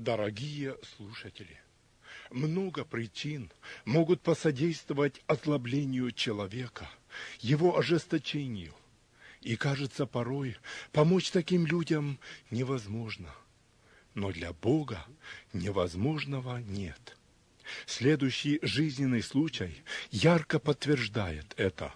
Дорогие слушатели, много причин могут посодействовать озлоблению человека, его ожесточению. И кажется, порой помочь таким людям невозможно. Но для Бога невозможного нет. Следующий жизненный случай ярко подтверждает это.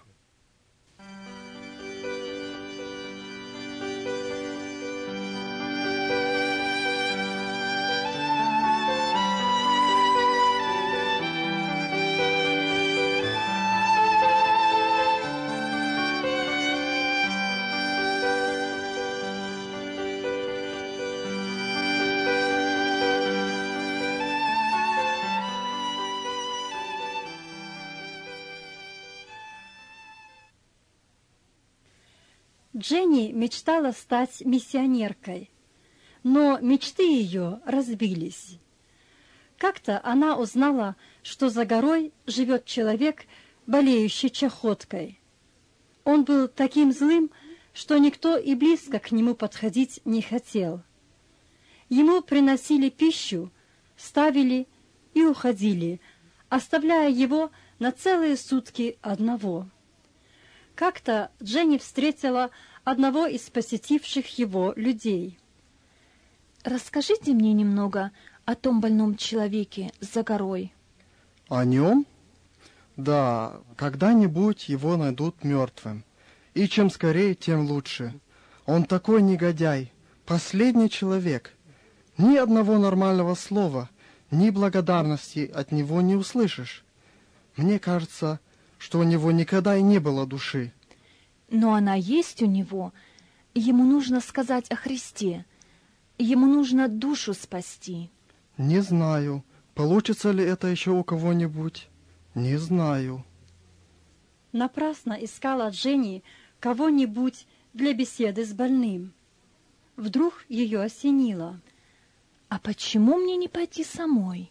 Дженни мечтала стать миссионеркой, но мечты ее разбились. Как-то она узнала, что за горой живет человек, болеющий чахоткой. Он был таким злым, что никто и близко к нему подходить не хотел. Ему приносили пищу, ставили и уходили, оставляя его на целые сутки одного. Как-то Дженни встретила одного из посетивших его людей. «Расскажите мне немного о том больном человеке за горой». «О нем? Да, когда-нибудь его найдут мертвым. И чем скорее, тем лучше. Он такой негодяй, последний человек. Ни одного нормального слова, ни благодарности от него не услышишь. Мне кажется, что у него никогда и не было души». «Но она есть у него. Ему нужно сказать о Христе. Ему нужно душу спасти». «Не знаю, получится ли это еще у кого-нибудь. Не знаю». Напрасно искала Дженни кого-нибудь для беседы с больным. Вдруг ее осенило. «А почему мне не пойти самой?»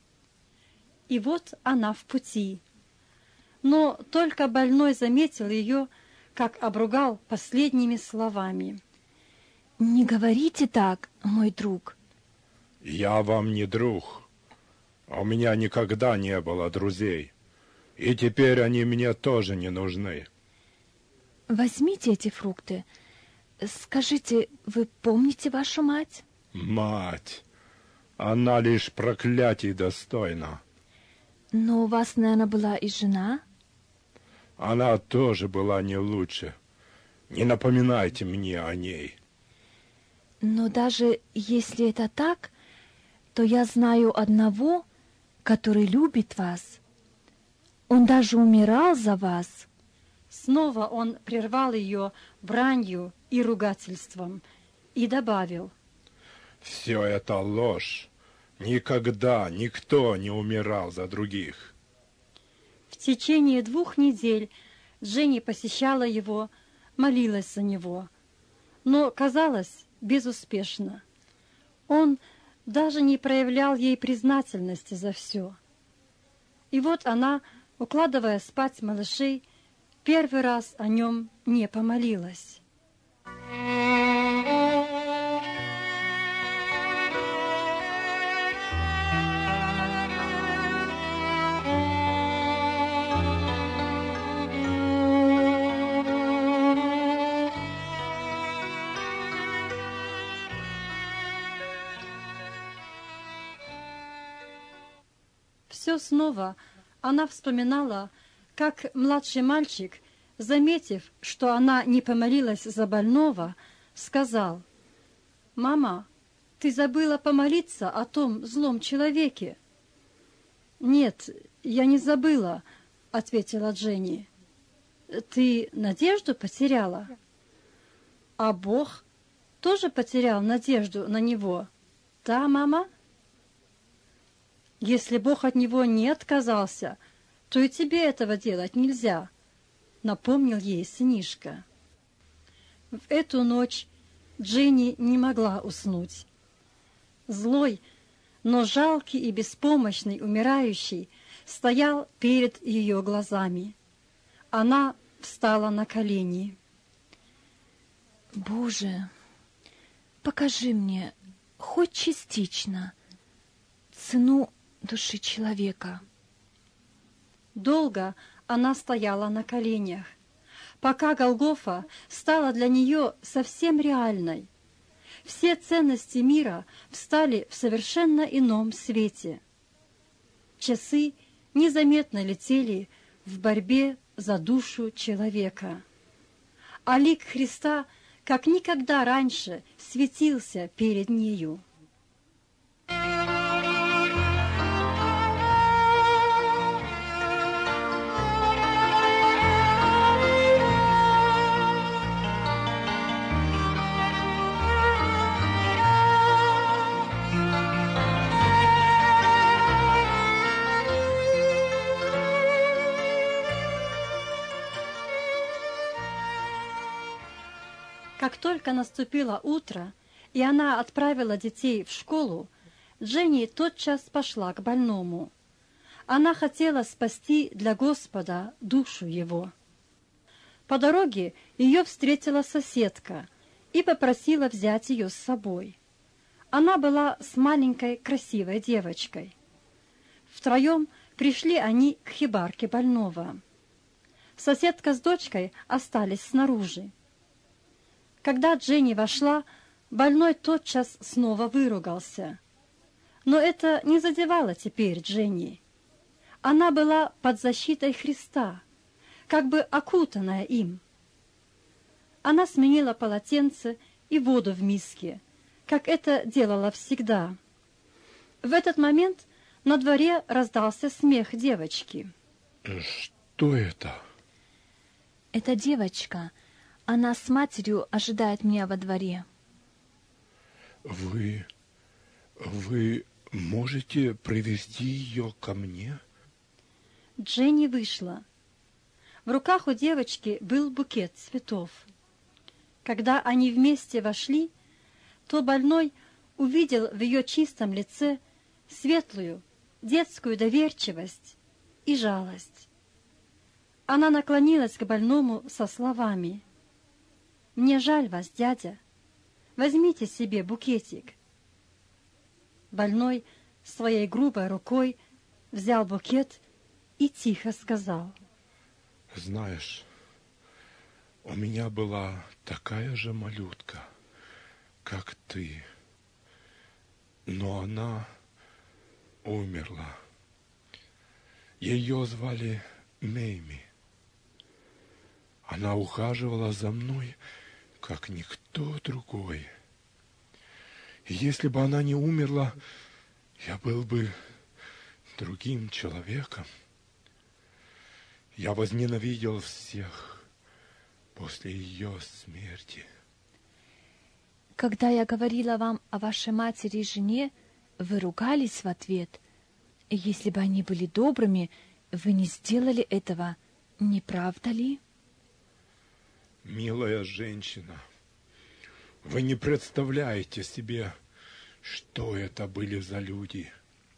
И вот она в пути. Но только больной заметил ее, как обругал последними словами. «Не говорите так, мой друг». Я вам не друг. У меня никогда не было друзей. И теперь они мне тоже не нужны. Возьмите эти фрукты. Скажите, вы помните вашу мать? Мать! Она лишь проклятий достойна. Но у вас, наверное, была и жена? Она тоже была не лучше. Не напоминайте мне о ней. Но даже если это так, то я знаю одного, который любит вас. Он даже умирал за вас. Снова он прервал ее бранью и ругательством и добавил. Все это ложь. Никогда никто не умирал за других. В течение 2 недель Дженни посещала его, молилась за него, но, казалось, безуспешно. Он даже не проявлял ей признательности за все. И вот она, укладывая спать малышей, первый раз о нем не помолилась. Все снова она вспоминала, как младший мальчик, заметив, что она не помолилась за больного, сказал: «Мама, ты забыла помолиться о том злом человеке». «Нет, я не забыла», — ответила Дженни. «Ты надежду потеряла?» «А Бог тоже потерял надежду на него, да, мама?» «Если Бог от него не отказался, то и тебе этого делать нельзя», — напомнил ей сынишка. В эту ночь Дженни не могла уснуть. Злой, но жалкий и беспомощный умирающий стоял перед ее глазами. Она встала на колени. «Боже, покажи мне хоть частично, цену души человека. Долго она стояла на коленях, пока Голгофа стала для нее совсем реальной. Все ценности мира встали в совершенно ином свете. Часы незаметно летели в борьбе за душу человека. А лик Христа, как никогда раньше, светился перед нею. Как только наступило утро, и она отправила детей в школу, Дженни тотчас пошла к больному. Она хотела спасти для Господа душу его. По дороге ее встретила соседка и попросила взять ее с собой. Она была с маленькой красивой девочкой. Втроем пришли они к хибарке больного. Соседка с дочкой остались снаружи. Когда Дженни вошла, больной тотчас снова выругался. Но это не задевало теперь Дженни. Она была под защитой Христа, как бы окутанная им. Она сменила полотенце и воду в миске, как это делала всегда. В этот момент на дворе раздался смех девочки. Что это? Это девочка. Она с матерью ожидает меня во дворе. Вы можете привести ее ко мне? Дженни вышла. В руках у девочки был букет цветов. Когда они вместе вошли, то больной увидел в ее чистом лице светлую детскую доверчивость и жалость. Она наклонилась к больному со словами: «Мне жаль вас, дядя. Возьмите себе букетик». Больной своей грубой рукой взял букет и тихо сказал: Знаешь, у меня была такая же малютка, как ты, но она умерла. Ее звали Мэйми. Она ухаживала за мной, как никто другой. И если бы она не умерла, я был бы другим человеком. Я возненавидел всех после ее смерти. Когда я говорила вам о вашей матери и жене, вы ругались в ответ. Если бы они были добрыми, вы не сделали этого, не правда ли? Милая женщина, вы не представляете себе, что это были за люди.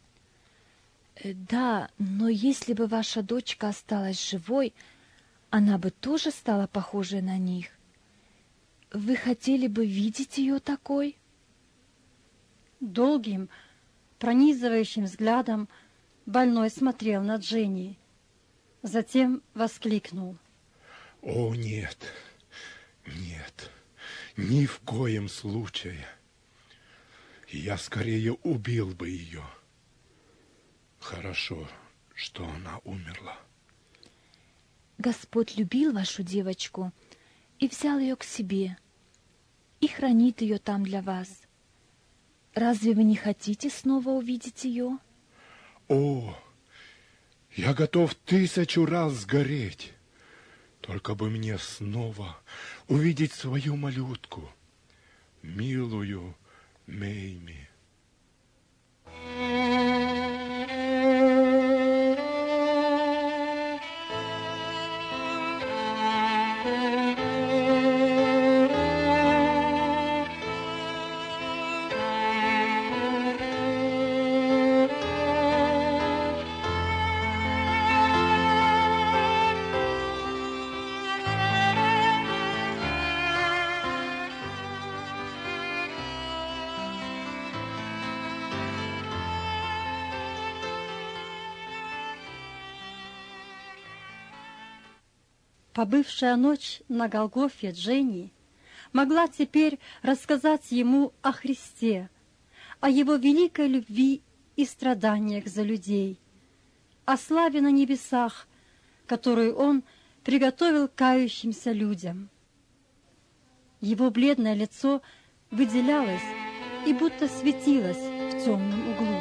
Да, но если бы ваша дочка осталась живой, она бы тоже стала похожей на них. Вы хотели бы видеть ее такой? Долгим, пронизывающим взглядом больной смотрел на Дженни. Затем воскликнул: О, нет, нет, ни в коем случае. Я скорее убил бы ее. Хорошо, что она умерла. Господь любил вашу девочку и взял ее к себе, и хранит ее там для вас. Разве вы не хотите снова увидеть ее? О, я готов 1000 раз сгореть, только бы мне снова увидеть свою малютку, милую Мэйми. побывшая ночь на Голгофе Дженни могла теперь рассказать ему о Христе, о его великой любви и страданиях за людей, о славе на небесах, которую он приготовил кающимся людям. Его бледное лицо выделялось и будто светилось в темном углу.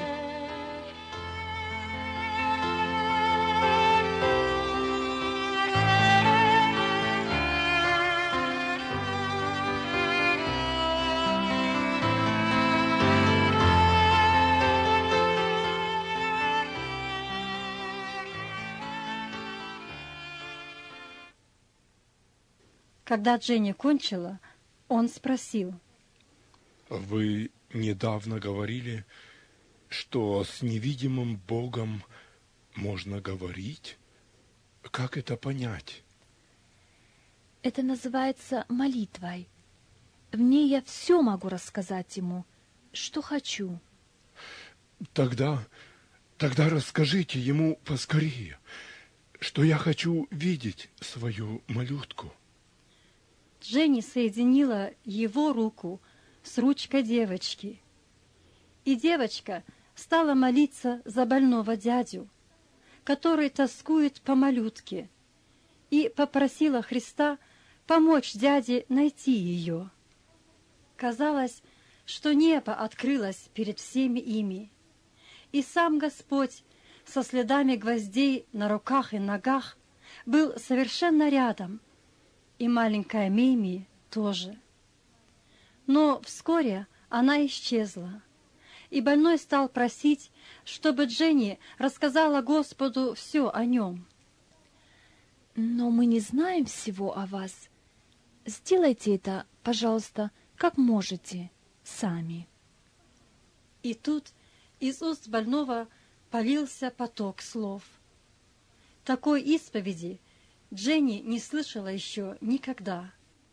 Когда Дженни кончила, он спросил: «Вы недавно говорили, что с невидимым Богом можно говорить? Как это понять?» Это называется молитвой. В ней я все могу рассказать ему, что хочу. Тогда расскажите ему поскорее, что я хочу видеть свою малютку. Дженни соединила его руку с ручкой девочки, и девочка стала молиться за больного дядю, который тоскует по малютке, и попросила Христа помочь дяде найти ее. Казалось, что небо открылось перед всеми ими, и сам Господь со следами гвоздей на руках и ногах был совершенно рядом, и маленькая Мими тоже. Но вскоре она исчезла, и больной стал просить, чтобы Дженни рассказала Господу все о нем. Но мы не знаем всего о вас. Сделайте это, пожалуйста, как можете, сами. И тут из уст больного полился поток слов. Такой исповеди Дженни не слышала еще никогда.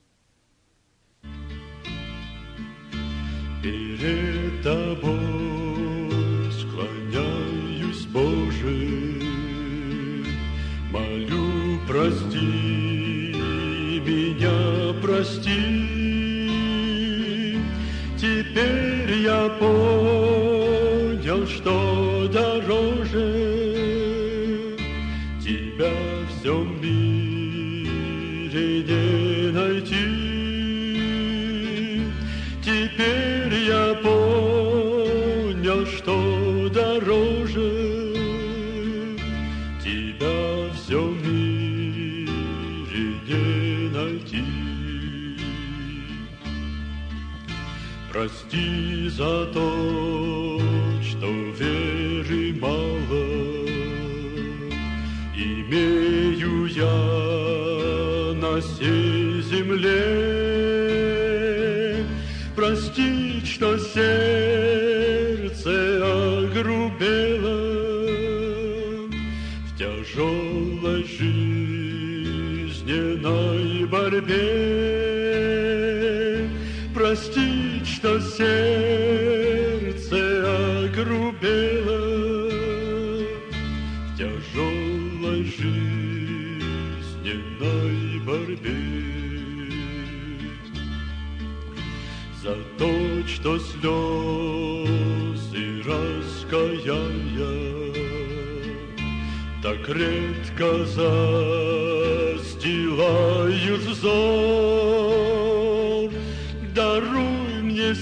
Перед тобой склоняюсь, Боже, молю, прости меня, прости. Теперь я понял, что дороже тебя в всем мире не найти. Теперь я понял, что дороже тебя в всем мире не найти. Прости за то, что веры мало имею я на сей земле. Прости, что сердце огрубело в тяжелой жизненной борьбе. Прости, что сердце огрубело в тяжелой жизненной борьбе. За то, что слезы раскаяния так редко застилают взор, даруй мне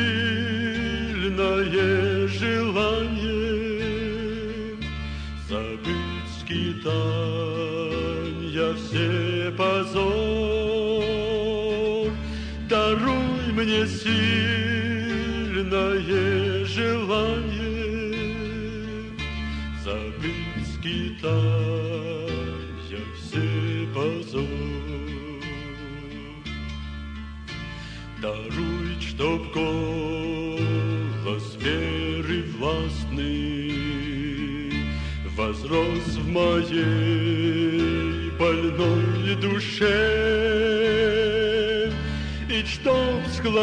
сильное желание забыть скитанья все позор. Даруй мне сильное желание забыть скитанья все позор. Даруй, чтоб голос веры властный возрос в моей больной душе, и чтоб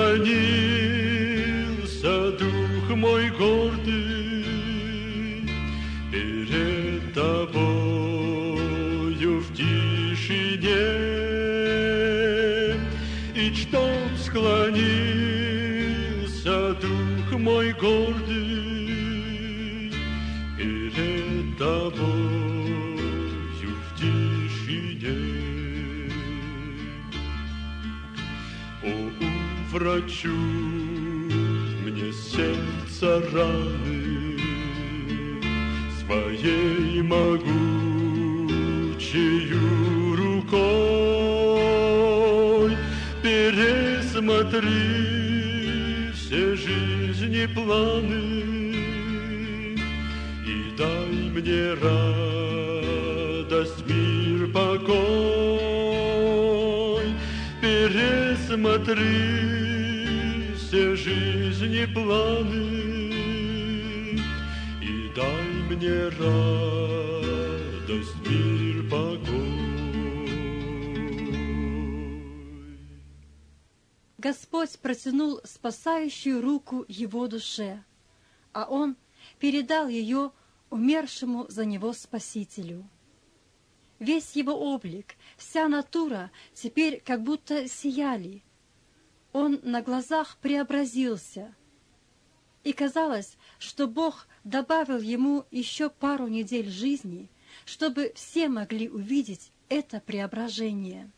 склонился дух мой гордый перед тобою в тишине. тишине, и чтоб склонился дух мой гордый перед тобою в тишине. О, уврачу мне сердце раны своей могучею рукой, пересмотри все жизни планы и дай мне радость, мир, покой. Пересмотри все жизни планы и дай мне радость, мир, покой. Господь протянул спасающую руку его душе, а он передал ее умершему за него Спасителю. Весь его облик, вся натура теперь как будто сияли. Он на глазах преобразился, и казалось, что Бог добавил ему еще пару недель жизни, чтобы все могли увидеть это преображение.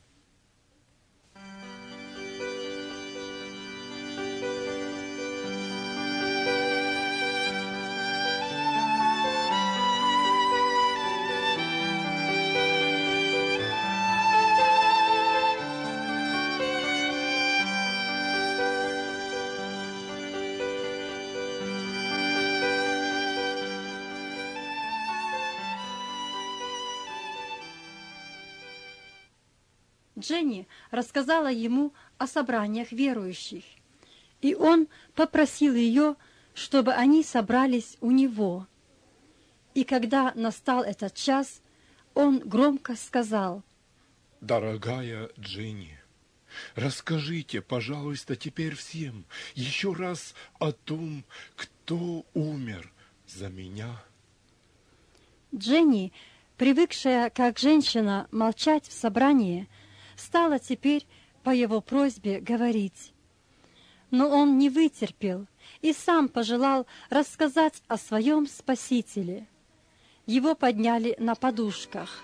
Дженни рассказала ему о собраниях верующих, и он попросил ее, чтобы они собрались у него. И когда настал этот час, он громко сказал: «Дорогая Дженни, расскажите, пожалуйста, теперь всем еще раз о том, кто умер за меня». Дженни, привыкшая как женщина молчать в собрании, стала теперь по его просьбе говорить. Но он не вытерпел и сам пожелал рассказать о своем Спасителе. Его подняли на подушках.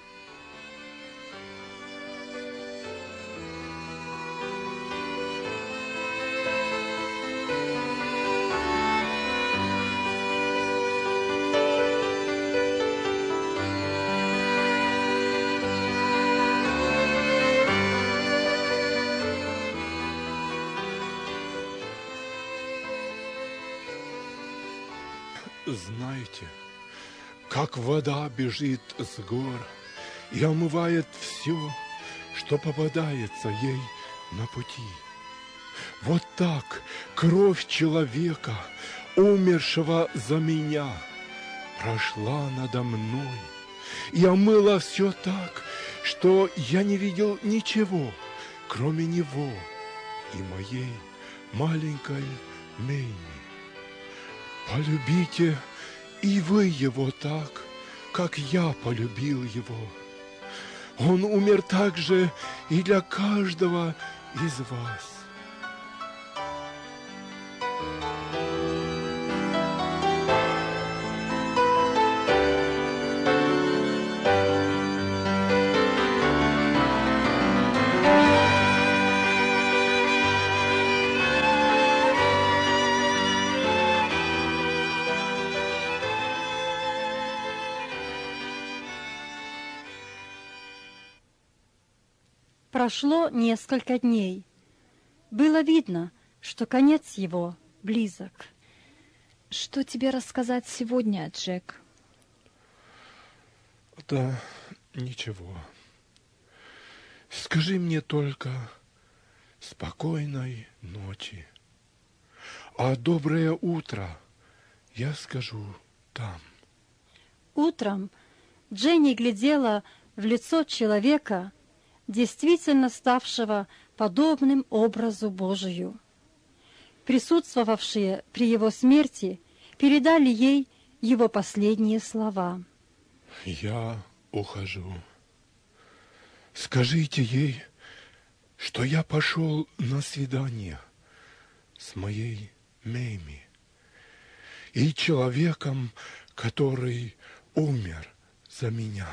Знаете, как вода бежит с гор и омывает все, что попадается ей на пути. Вот так кровь человека, умершего за меня, прошла надо мной и омыла все так, что я не видел ничего, кроме него и моей маленькой Мэйни. Полюбите и вы его так, как я полюбил его. Он умер также и для каждого из вас. Прошло несколько дней. Было видно, что конец его близок. Что тебе рассказать сегодня, Джек? Да, ничего. Скажи мне только спокойной ночи. А доброе утро я скажу там. Утром Дженни глядела в лицо человека, действительно ставшего подобным образу Божию. Присутствовавшие при его смерти передали ей его последние слова. Я ухожу. Скажите ей, что я пошел на свидание с моей Меми и человеком, который умер за меня.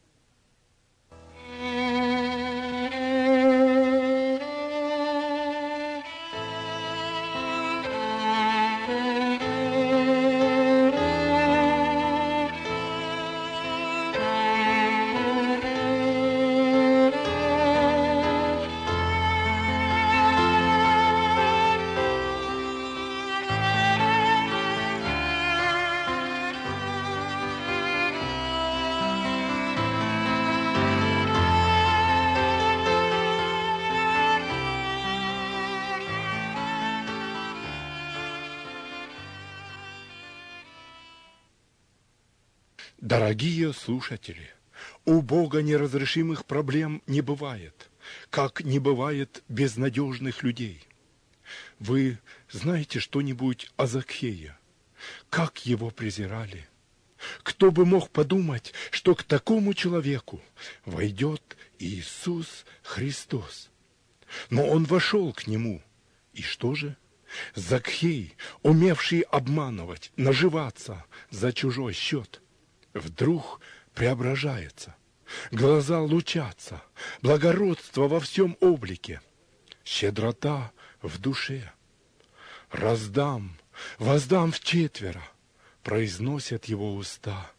Дорогие слушатели, у Бога неразрешимых проблем не бывает, как не бывает безнадежных людей. Вы знаете что-нибудь о Закхее? Как его презирали? Кто бы мог подумать, что к такому человеку войдет Иисус Христос? Но он вошел к нему. И что же? Закхей, умевший обманывать, наживаться за чужой счет, вдруг преображается. Глаза лучатся, благородство во всем облике, щедрота в душе. «Раздам, воздам вчетверо», произносят его уста.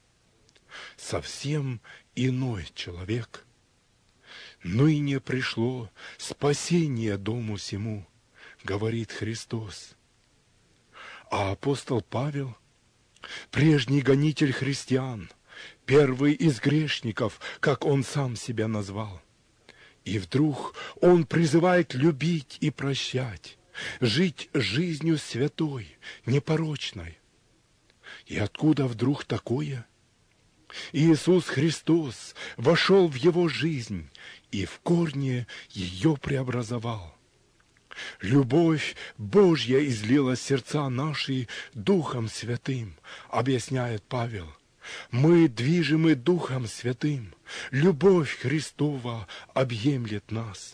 Совсем иной человек. «Ныне пришло спасение дому сему», говорит Христос. А апостол Павел, прежний гонитель христиан, первый из грешников, как он сам себя назвал. И вдруг он призывает любить и прощать, жить жизнью святой, непорочной. И откуда вдруг такое? Иисус Христос вошел в его жизнь и в корне ее преобразовал. Любовь Божья излила сердца наши Духом Святым, объясняет Павел. Мы движимы Духом Святым, любовь Христова объемлет нас.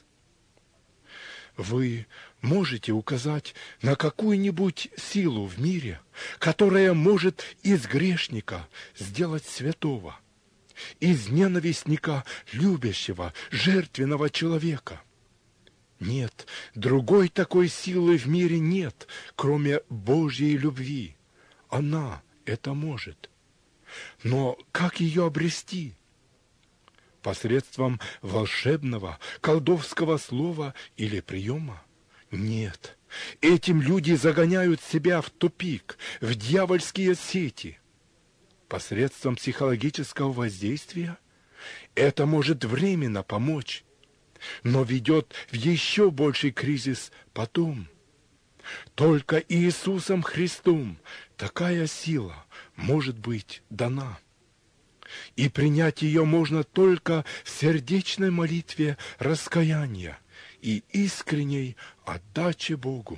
Вы можете указать на какую-нибудь силу в мире, которая может из грешника сделать святого, из ненавистника любящего, жертвенного человека? Нет, другой такой силы в мире нет, кроме Божьей любви. Она это может. Но как ее обрести? Посредством волшебного, колдовского слова или приема? Нет. Этим люди загоняют себя в тупик, в дьявольские сети. Посредством психологического воздействия? Это может временно помочь, но ведет в еще больший кризис потом. Только Иисусом Христом такая сила может быть дана. И принять ее можно только в сердечной молитве раскаяния и искренней отдаче Богу.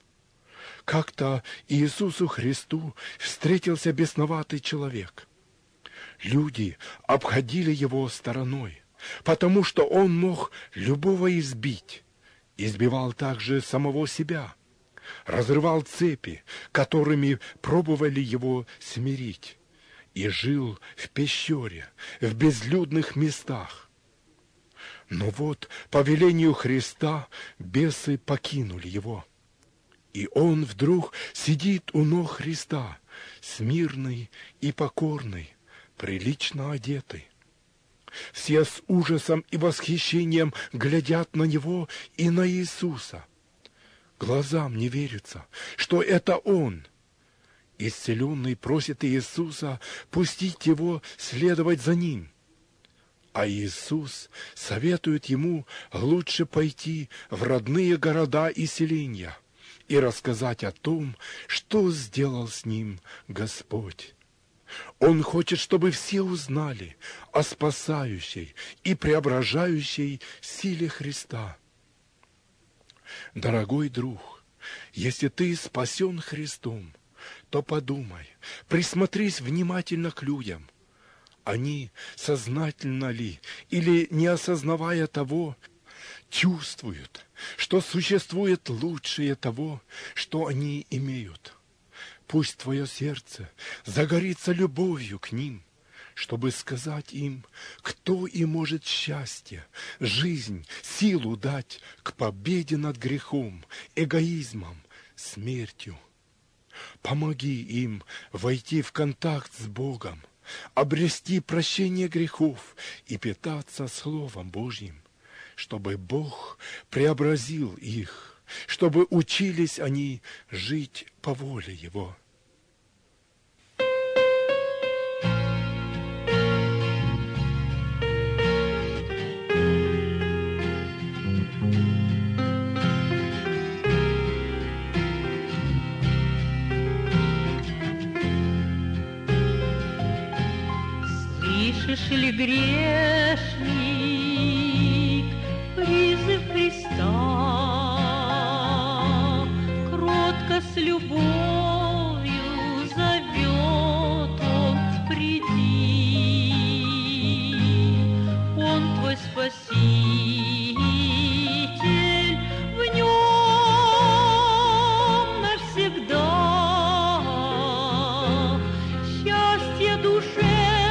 Как-то Иисусу Христу встретился бесноватый человек. Люди обходили его стороной, потому что он мог любого избить, избивал также самого себя, разрывал цепи, которыми пробовали его смирить, и жил в пещере, в безлюдных местах. Но вот по велению Христа бесы покинули его, и он вдруг сидит у ног Христа, смирный и покорный, прилично одетый. Все с ужасом и восхищением глядят на него и на Иисуса. Глазам не верится, что это Он. Исцеленный просит Иисуса пустить его следовать за ним. А Иисус советует ему лучше пойти в родные города и селения и рассказать о том, что сделал с ним Господь. Он хочет, чтобы все узнали о спасающей и преображающей силе Христа. Дорогой друг, если ты спасен Христом, то подумай, присмотрись внимательно к людям. Они, сознательно ли или не осознавая того, чувствуют, что существует лучшее того, что они имеют. Пусть твое сердце загорится любовью к ним, чтобы сказать им, кто им может счастье, жизнь, силу дать к победе над грехом, эгоизмом, смертью. Помоги им войти в контакт с Богом, обрести прощение грехов и питаться Словом Божьим, чтобы Бог преобразил их, чтобы учились они жить по воле Его. Слышишь ли, грешник, призыв Христа? Кротко с любовью зовет Он, приди. Он твой Спаситель, в Нем навсегда. Счастье душе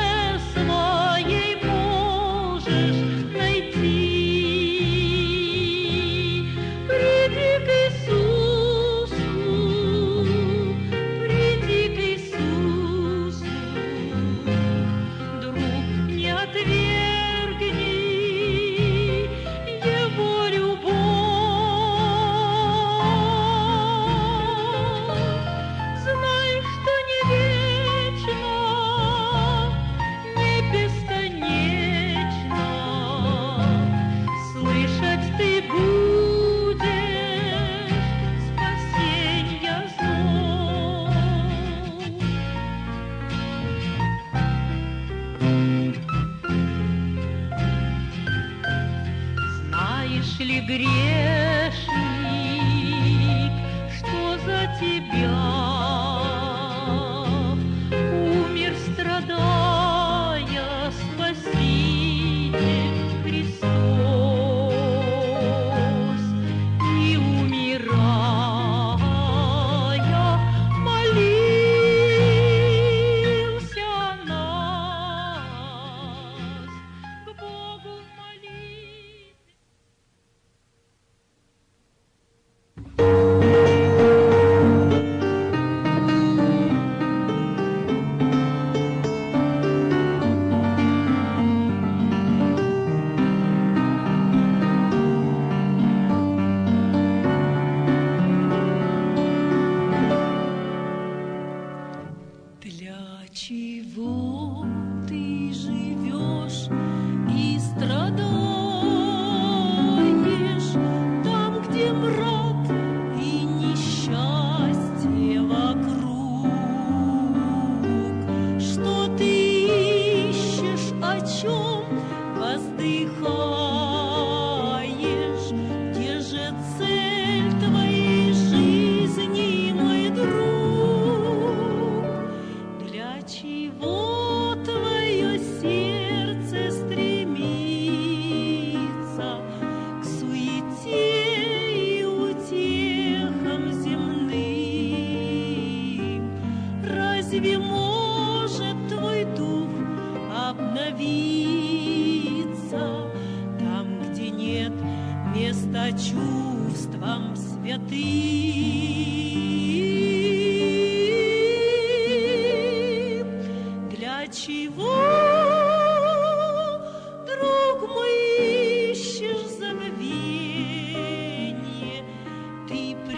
грешник, что за тебя умер, страдая, Спаситель Христос, и умирая молился нас к Богу молить. Для чего ты живешь и страдаешь там, где мрак и несчастье вокруг? Что ты ищешь, о чем воздыхаешь? Где же цель твоей жизни, мой друг? Для чего твое сердце стремится к суете и утехам земным? Разве может твой дух обновиться там, где нет места чувствам святым? Для чего, друг мой, ищешь забвение? Ты,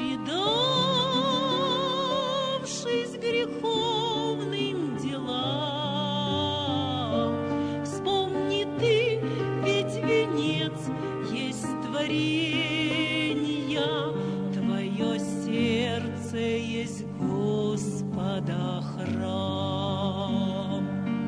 предавшись греховным делам, вспомни ты, ведь венец есть творения, твое сердце есть Господа храм.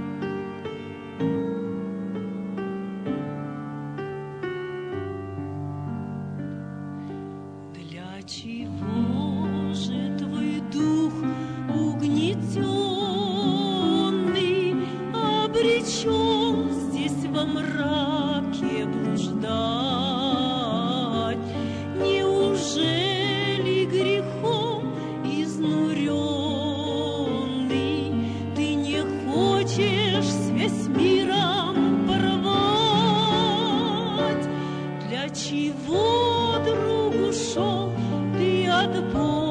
Для чего же твой дух угнетенный, обречен здесь во мраке блуждать. Неужели грехом изнуренный ты не хочешь связь с миром порвать? Для чего, друг, ушел ты от Бога?